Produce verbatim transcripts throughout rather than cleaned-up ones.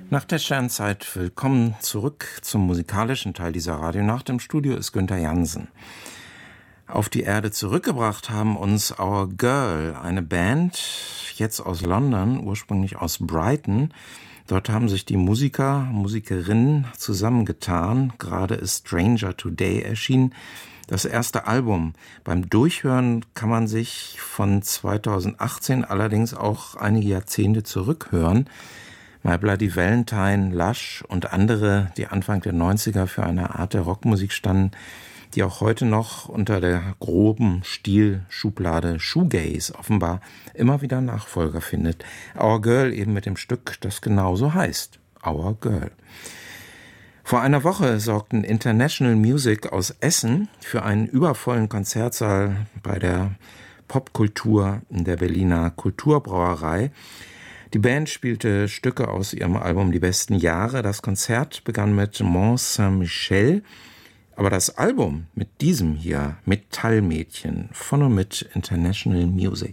Nach der Sternzeit willkommen zurück zum musikalischen Teil dieser Radionacht. Im Studio ist Günther Jansen. Auf die Erde zurückgebracht haben uns Our Girl, eine Band, jetzt aus London, ursprünglich aus Brighton. Dort haben sich die Musiker, Musikerinnen zusammengetan. Gerade ist Stranger Today erschienen. Das erste Album. Beim Durchhören kann man sich von zweitausendachtzehn allerdings auch einige Jahrzehnte zurückhören. My Bloody Valentine, Lush und andere, die Anfang der neunziger für eine Art der Rockmusik standen, die auch heute noch unter der groben Stilschublade Shoegaze offenbar immer wieder Nachfolger findet. Our Girl eben mit dem Stück, das genauso heißt, Our Girl. Vor einer Woche sorgten International Music aus Essen für einen übervollen Konzertsaal bei der Popkultur in der Berliner Kulturbrauerei. Die Band spielte Stücke aus ihrem Album Die besten Jahre. Das Konzert begann mit Mont Saint-Michel, aber das Album mit diesem hier, Metallmädchen, von und mit International Music.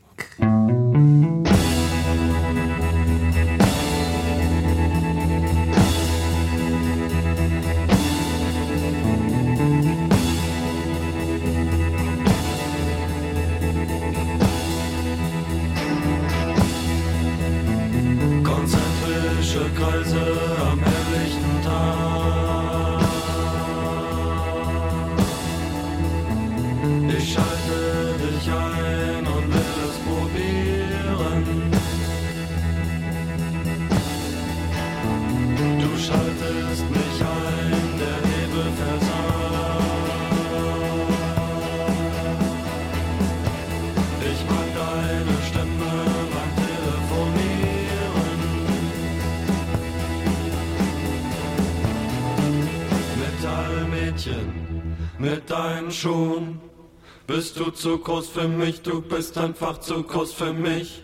Kreise am helllichten Tag. Ich schalte dich ein und will es probieren. Du schaltest mich ein, der Nebel versagt. Ich mag deine Stimme beim Telefonieren. Metallmädchen, mit deinen Schuhen bist du zu groß für mich, du bist einfach zu groß für mich.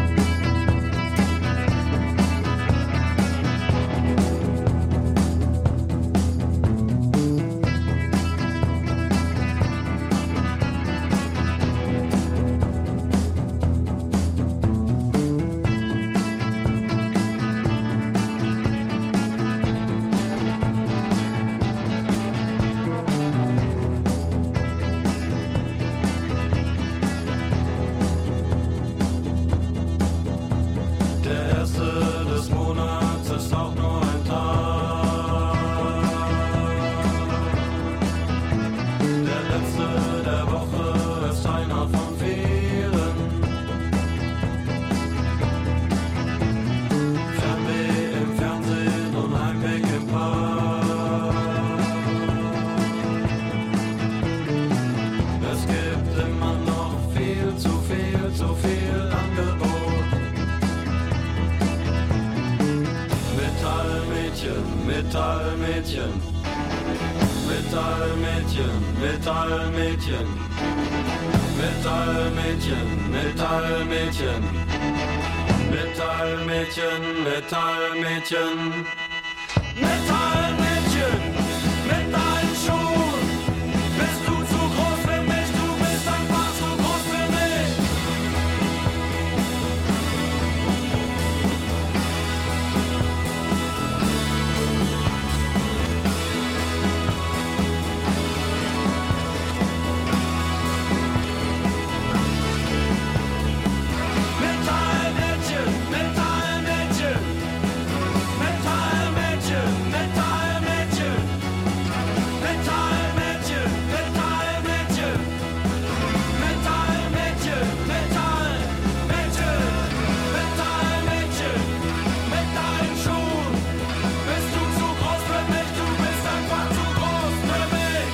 Metallmädchen, Metallmädchen, Metallmädchen, Metallmädchen, Metallmädchen, Metallmädchen, Metallmädchen, Metallmädchen, mit deinen Schuhen bist du zu groß für mich, du bist einfach zu groß für mich. Metallmädchen, Metallmädchen, Metallmädchen, Metallmädchen, Metallmädchen, Metallmädchen, Metallmädchen, Metallmädchen, Metallmädchen, mit deinen Schuhen bist du zu groß für mich, du bist einfach zu groß für mich.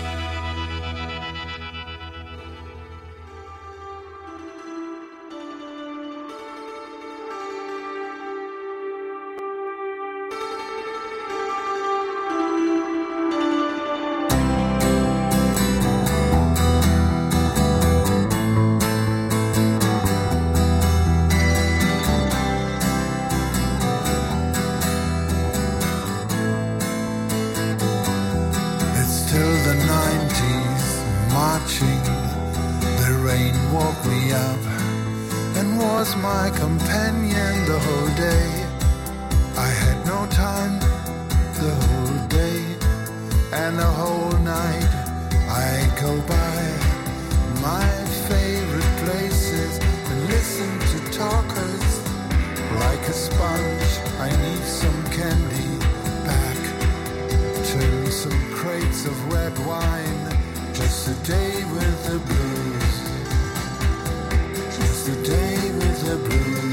It's still the nineties, marching. The rain woke me up and was my companion the whole day. I had no time the whole day and the whole night. I go by my favorite places and listen to talkers. Like a sponge, I need some candy back to some crates of red wine. Just a day with the blues. Just a day with the blues.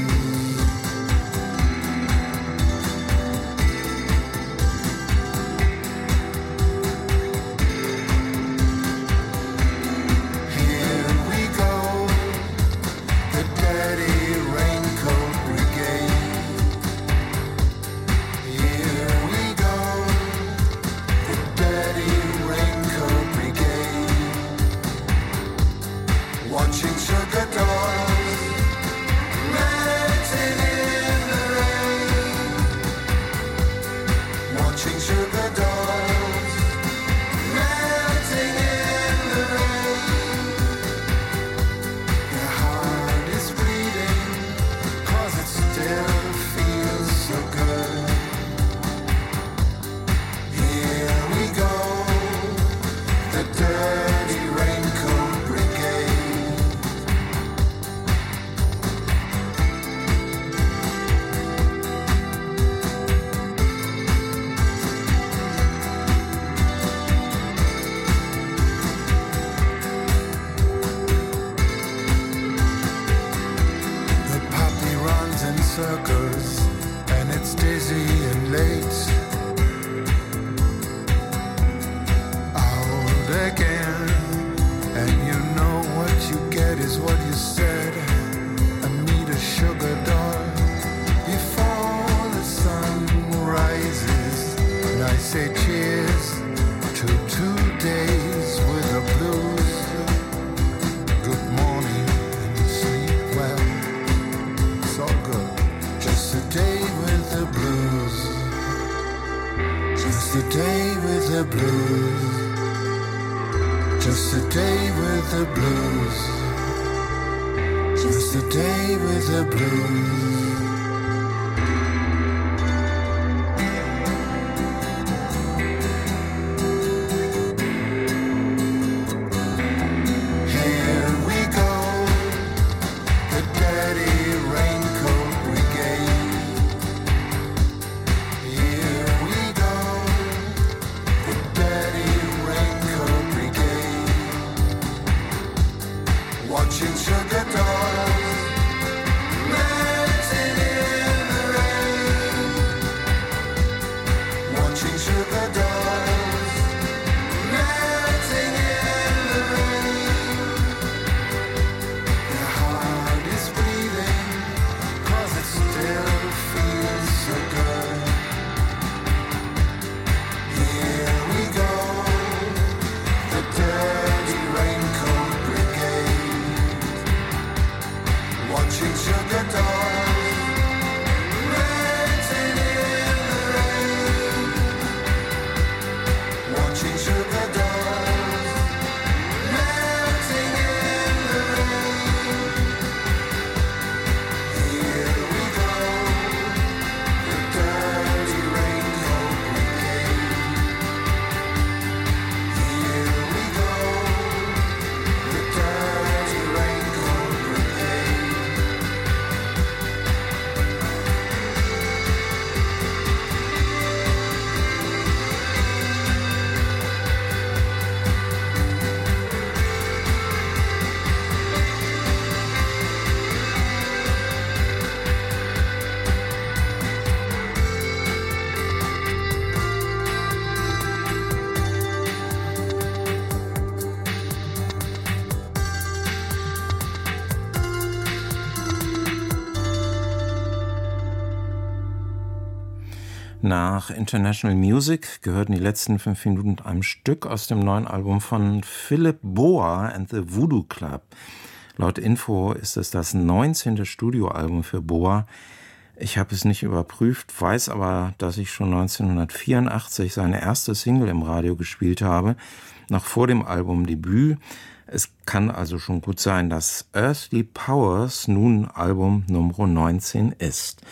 Nach International Music gehörten die letzten fünf Minuten einem Stück aus dem neuen Album von Philip Boa and the Voodoo Club. Laut Info ist es das neunzehnte Studioalbum für Boa. Ich habe es nicht überprüft, weiß aber, dass ich schon neunzehnhundertvierundachtzig seine erste Single im Radio gespielt habe, noch vor dem Albumdebüt. Es kann also schon gut sein, dass Earthly Powers nun Album Nummer neunzehn ist.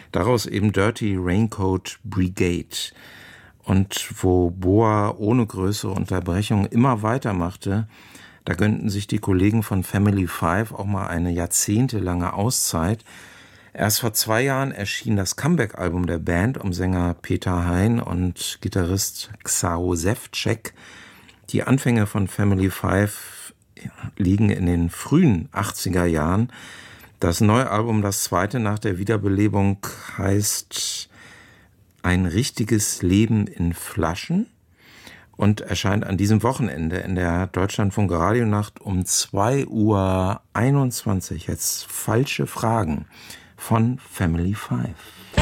Daraus eben Dirty Raincoat Brigade. Und wo Boa ohne größere Unterbrechung immer weitermachte, da gönnten sich die Kollegen von Family Five auch mal eine jahrzehntelange Auszeit. Erst vor zwei Jahren erschien das Comeback-Album der Band um Sänger Peter Hein und Gitarrist Xao Sevcek. Die Anfänge von Family Five liegen in den frühen achtziger Jahren. Das neue Album, das zweite nach der Wiederbelebung, heißt Ein richtiges Leben in Flaschen und erscheint an diesem Wochenende in der Deutschlandfunk Radionacht um zwei Uhr einundzwanzig. Jetzt falsche Fragen von Family Five.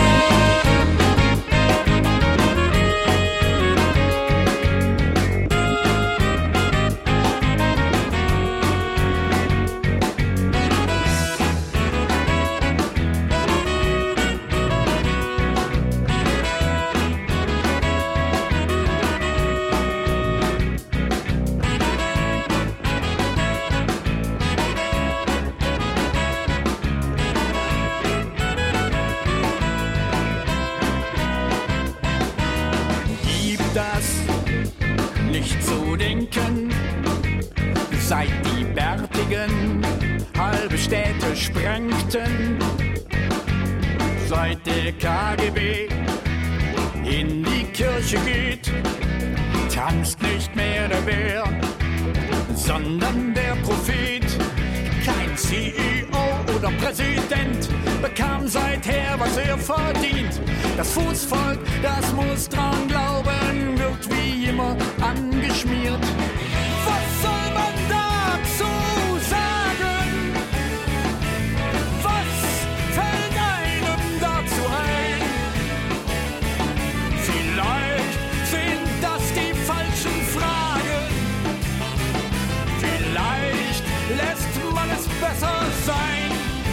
Seit die bärtigen halbe Städte sprengten, seit der K G B in die Kirche geht, tanzt nicht mehr der Bär, sondern der Prophet. Kein C E O oder Präsident bekam seither, was er verdient. Das Fußvolk, das muss dran glauben, wird wie immer angeschmiert. Was soll man dazu sagen? Was fällt einem dazu ein? Vielleicht sind das die falschen Fragen. Vielleicht lässt man es besser sein.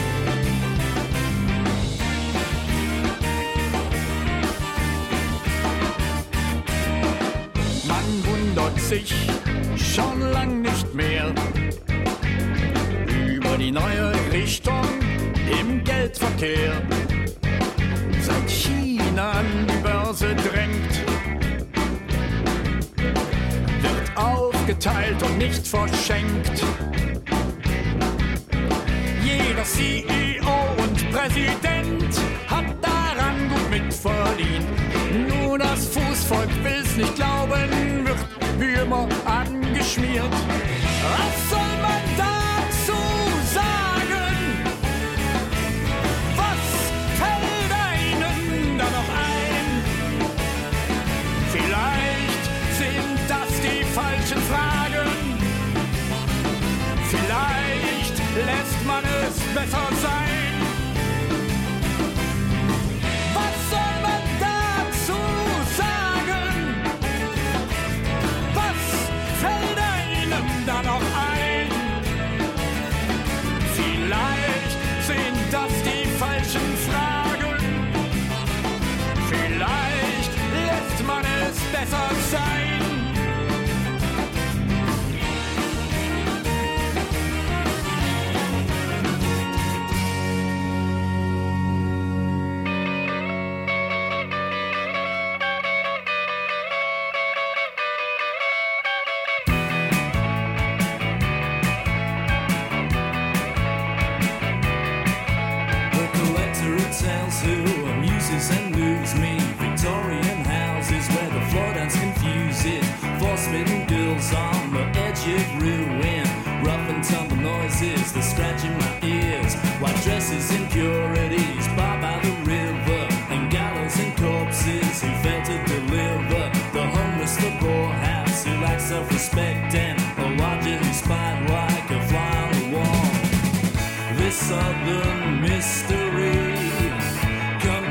Man wundert sich schon lang nicht mehr über die neue Richtung im Geldverkehr. Seit China an die Börse drängt, wird aufgeteilt und nicht verschenkt. Jeder C E O und Präsident hat daran gut mitverdient. Nur das Fußvolk will's nicht glauben, wird wie immer angeschmiert. Was soll man dazu sagen? Was fällt einem da noch ein? Vielleicht sind das die falschen Fragen. Vielleicht lässt man es besser sein. Was soll man dazu sagen? Was fällt einem da noch ein? Vielleicht sind das die falschen Fragen. Vielleicht lässt man es besser sein. Who amuses and moves me? Victorian houses where the floor dance confuses. Force-smitten girls on the edge of ruin. Rough and tumble noises that scratch in my ears. White dresses, impurities, bar by the river. And gallows and corpses who fail to deliver. The homeless, the poorhouse who lack self-respect. And a lodger who's spied like a fly on the wall. This southern mystery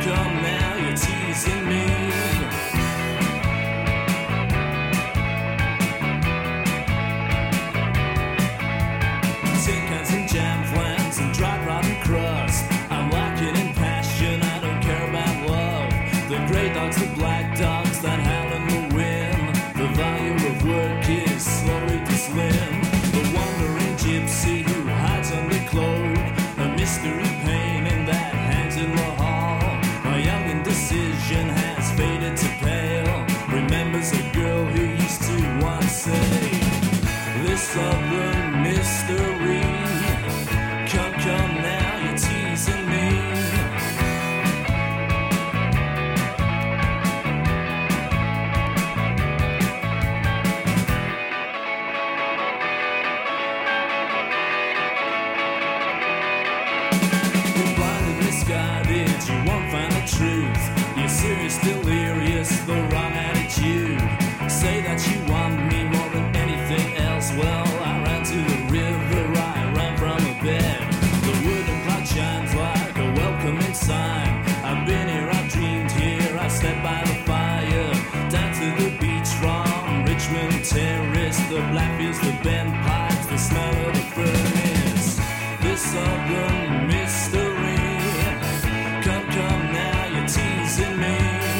fires, the bent pipes, the smell of the furnace. This southern mystery. Come, come now, you're teasing me.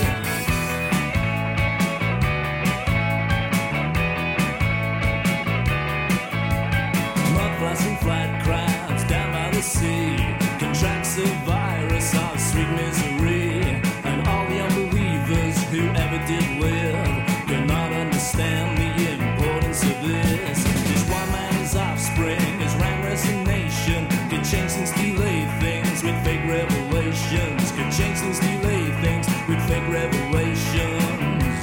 Mudflats and flat crowds down by the sea. Contracts a virus of sweet misery. And all the unbelievers who ever did live cannot understand the importance of this. This one man's offspring, his rank resignation, could change things, delay things with fake revelations. Could change things, delay things with fake revelations.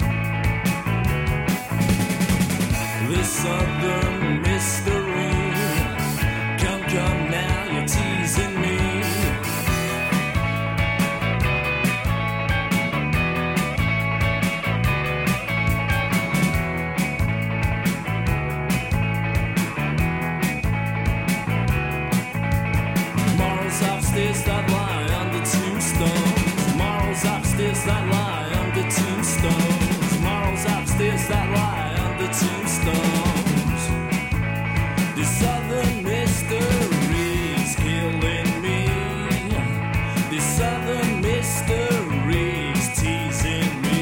This other mystery. Come, come now, you're teasing me. Upstairs that lie under tombstones. Morals upstairs that lie under tombstones. Morals upstairs that lie under tombstones. This other mystery's killing me. This other mystery's teasing me.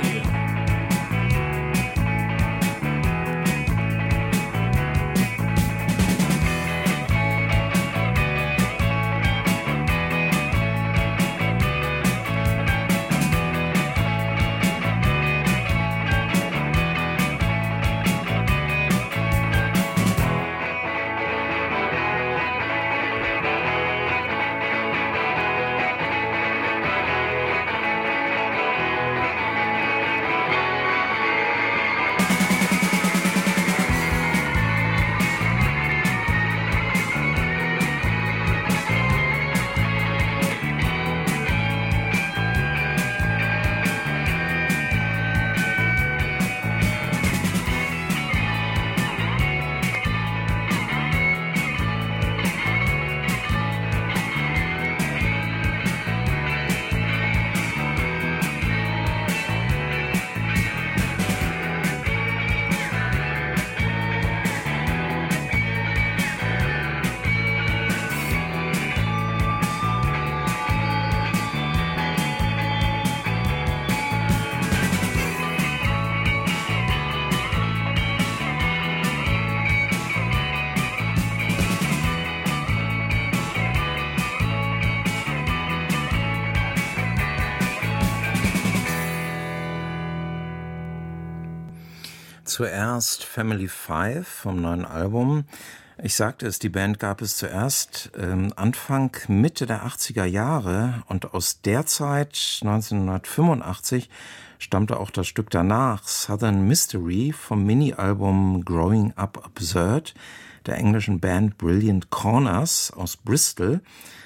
Zuerst Family Five vom neuen Album. Ich sagte es, die Band gab es zuerst ähm, Anfang, Mitte der achtziger Jahre und aus der Zeit, neunzehnhundertfünfundachtzig, stammte auch das Stück danach, Southern Mystery, vom Mini-Album Growing Up Absurd der englischen Band Brilliant Corners aus Bristol.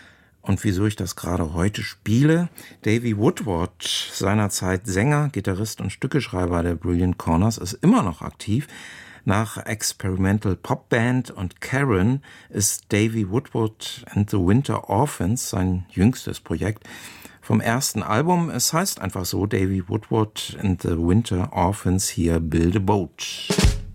Und wieso ich das gerade heute spiele? Davy Woodward, seinerzeit Sänger, Gitarrist und Stückeschreiber der Brilliant Corners, ist immer noch aktiv. Nach Experimental Pop Band und Karen ist Davy Woodward and the Winter Orphans sein jüngstes Projekt. Vom ersten Album, es heißt einfach so, Davy Woodward and the Winter Orphans, hier Build a Boat.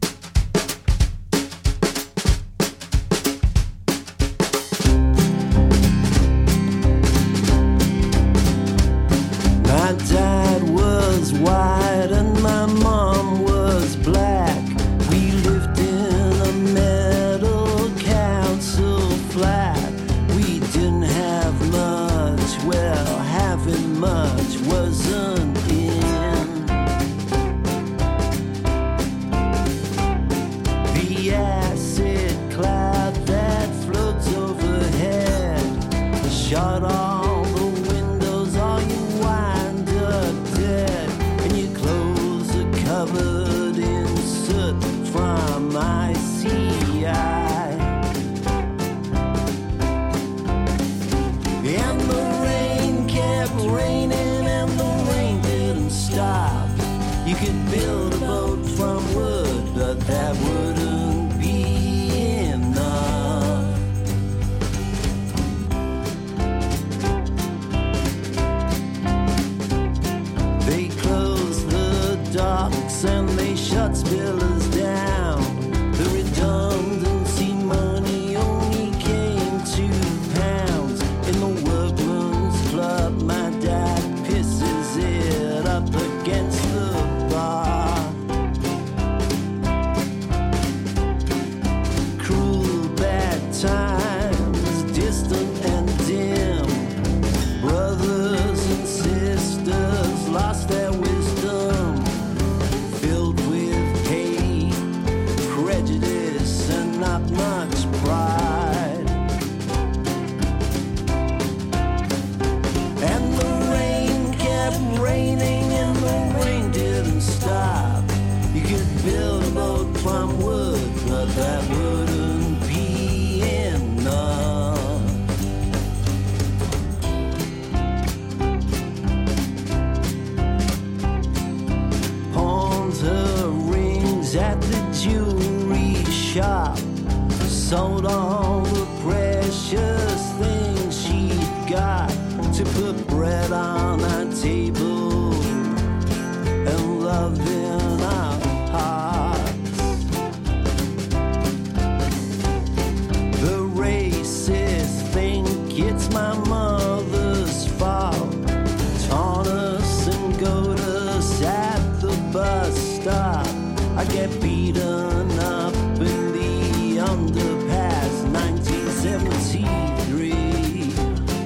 My dad was white and my mom was black. We lived in a metal council flat. We didn't have much, well, having much wasn't in. The acid cloud that floats overhead shot off. Covered in soot from my C I. And the rain kept raining and the rain didn't stop. You could build a boat from wood, but that wouldn't be enough. They closed the docks and they shut spillers down. jewelry shop, sold all the precious things she'd got to put bread on our table and love in our hearts. The racists think it's my mother's fault, taunt us and goad us at the bus stop. I get beaten up in the underpass, nineteen seventy-three.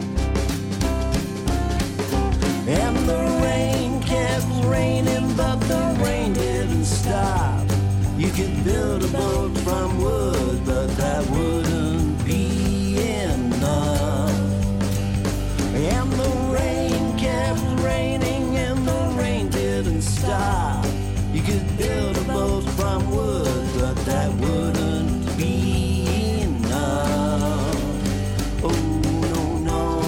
And the rain kept raining, but the rain didn't stop. You could build a boat from wood, but that wouldn't be enough. And the rain kept raining, and the rain didn't stop. You could build a boat from wood, but that wouldn't be enough. Oh, no, no.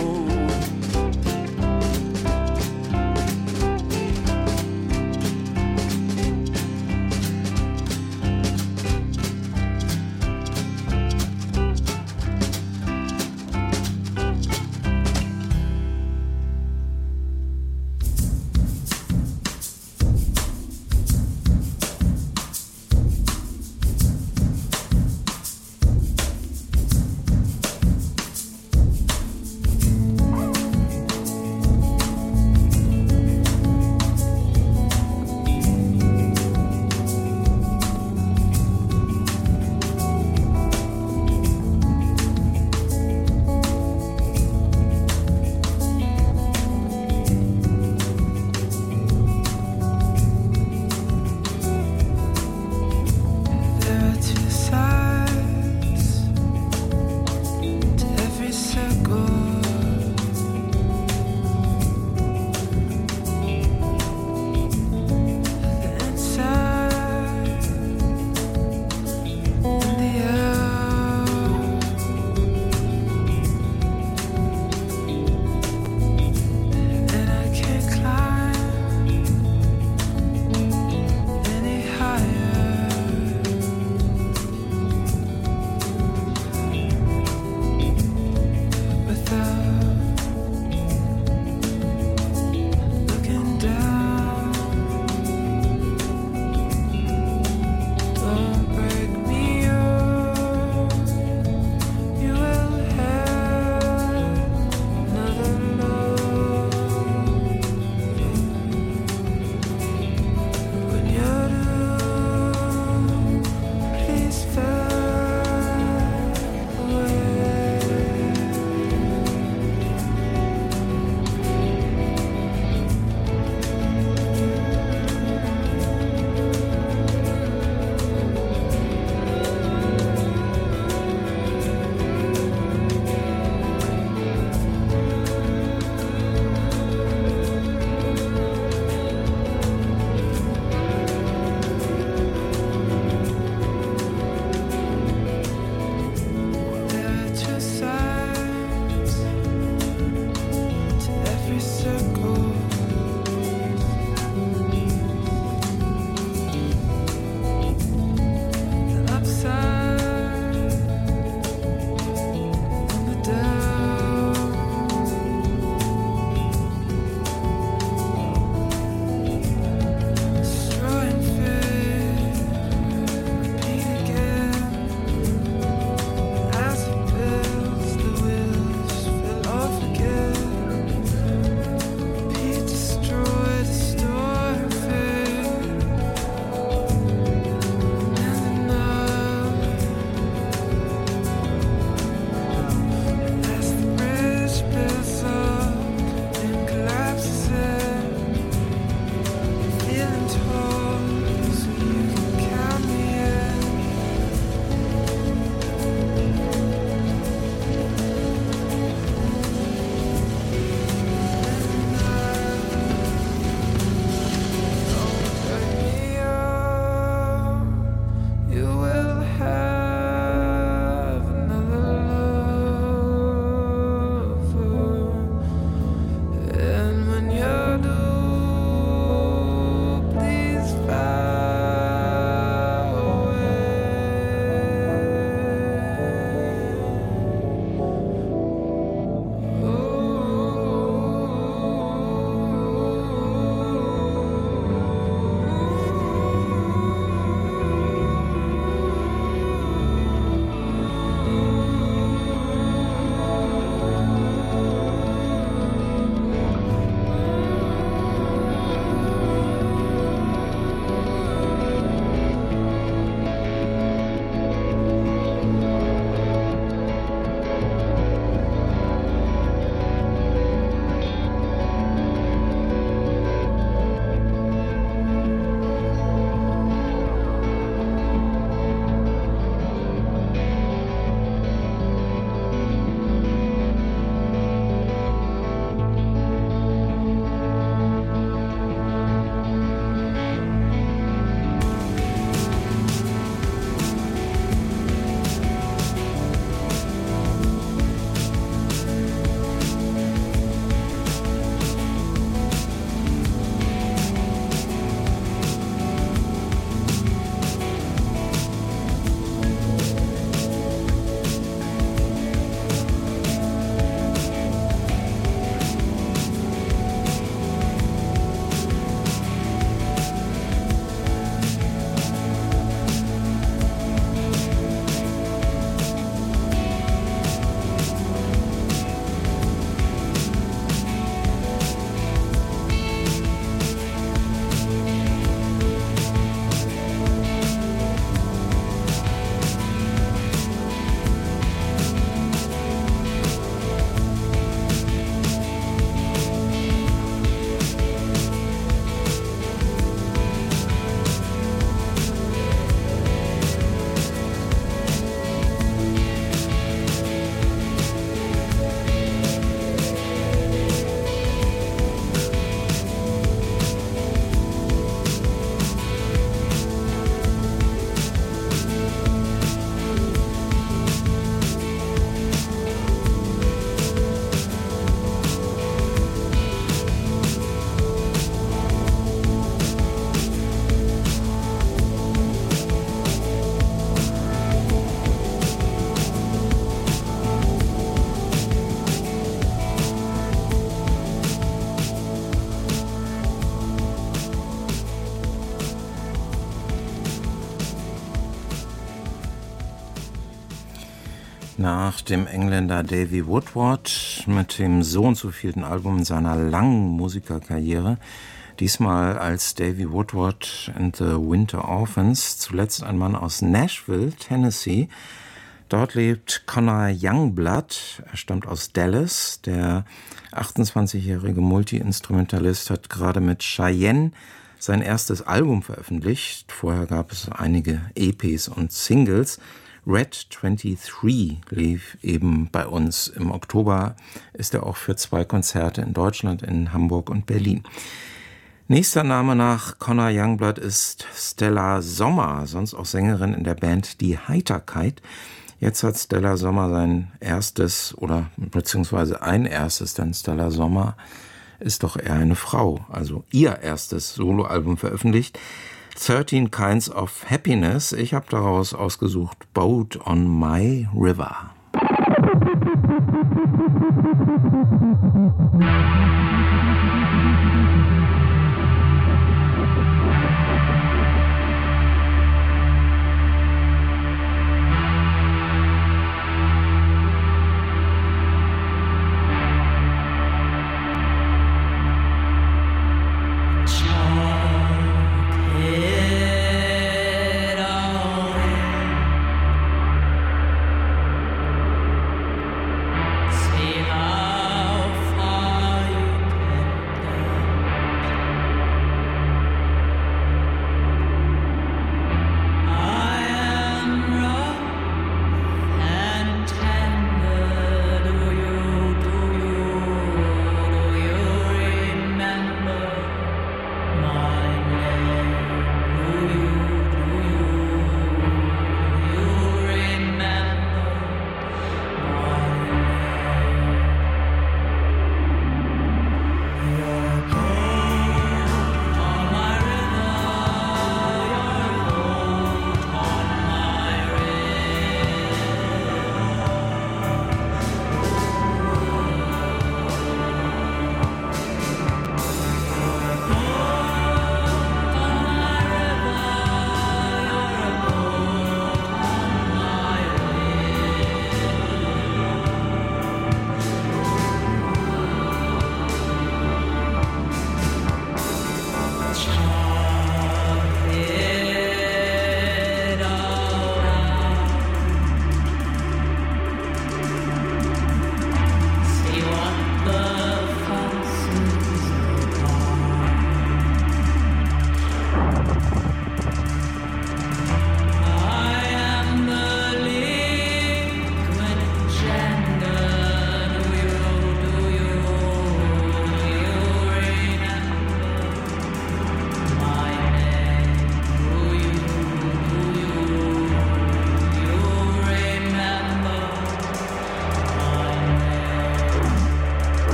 Nach dem Engländer Davy Woodward mit dem so und so vielten Album in seiner langen Musikerkarriere, diesmal als Davy Woodward and the Winter Orphans, zuletzt ein Mann aus Nashville, Tennessee. Dort lebt Conor Youngblood, er stammt aus Dallas. Der achtundzwanzigjährige Multi-Instrumentalist hat gerade mit Cheyenne sein erstes Album veröffentlicht. Vorher gab es einige E Ps und Singles. Red dreiundzwanzig lief eben bei uns. Im Oktober ist er auch für zwei Konzerte in Deutschland, in Hamburg und Berlin. Nächster Name nach Conor Youngblood ist Stella Sommer, sonst auch Sängerin in der Band Die Heiterkeit. Jetzt hat Stella Sommer sein erstes oder beziehungsweise ein erstes, denn Stella Sommer ist doch eher eine Frau, also ihr erstes Soloalbum veröffentlicht. thirteen Kinds of Happiness. Ich habe daraus ausgesucht Boat on My River.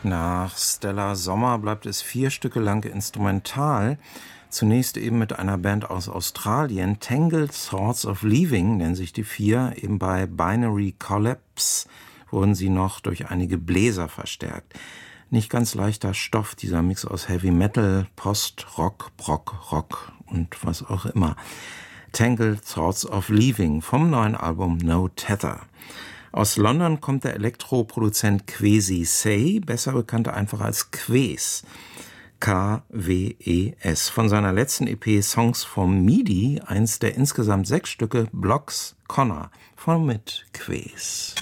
Nach Stella Sommer bleibt es vier Stücke lang instrumental. Zunächst eben mit einer Band aus Australien. Tangled Thoughts of Leaving nennen sich die vier. Eben bei Binary Collapse wurden sie noch durch einige Bläser verstärkt. Nicht ganz leichter Stoff, dieser Mix aus Heavy Metal, Post, Rock, Brock, Rock und was auch immer. Tangled Thoughts of Leaving vom neuen Album No Tether. Aus London kommt der Elektroproduzent Kwesi Say, besser bekannt einfach als Kwes. K W E S. Von seiner letzten E P Songs from MIDI, eins der insgesamt sechs Stücke Blocks Connor von mit Kwes.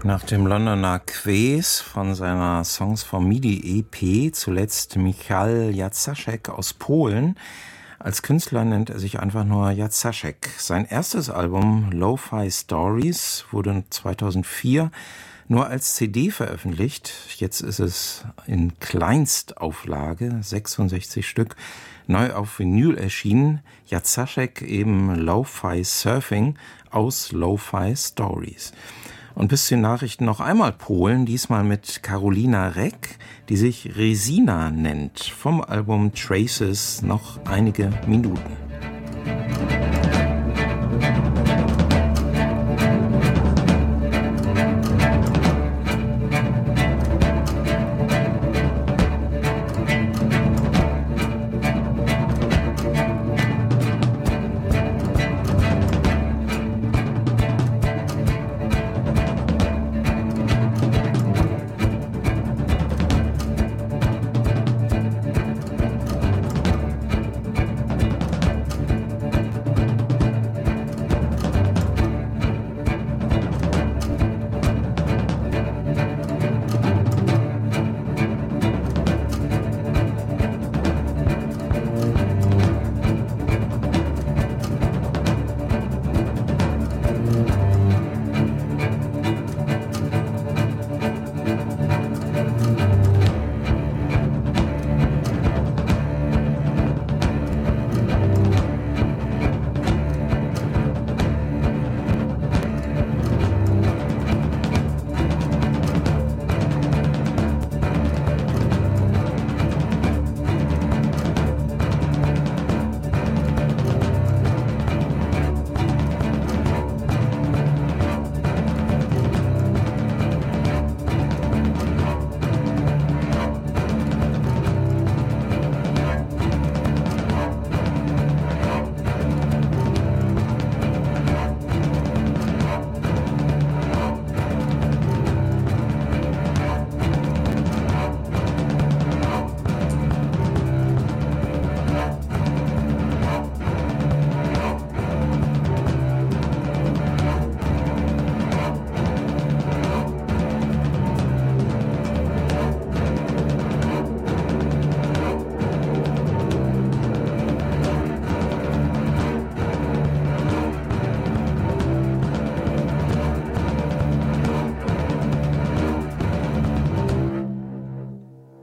Nach dem Londoner Ques von seiner Songs for MIDI E P, zuletzt Michal Jacaszek aus Polen. Als Künstler nennt er sich einfach nur Jacaszek. Sein erstes Album Lo-Fi Stories wurde zweitausendvier nur als C D veröffentlicht. Jetzt ist es in Kleinstauflage, sechsundsechzig Stück, neu auf Vinyl erschienen. Jacaszek eben Lo-Fi Surfing aus Lo-Fi Stories. Und bis zu den Nachrichten noch einmal Polen, diesmal mit Karolina Reck, die sich Resina nennt. Vom Album Traces noch einige Minuten.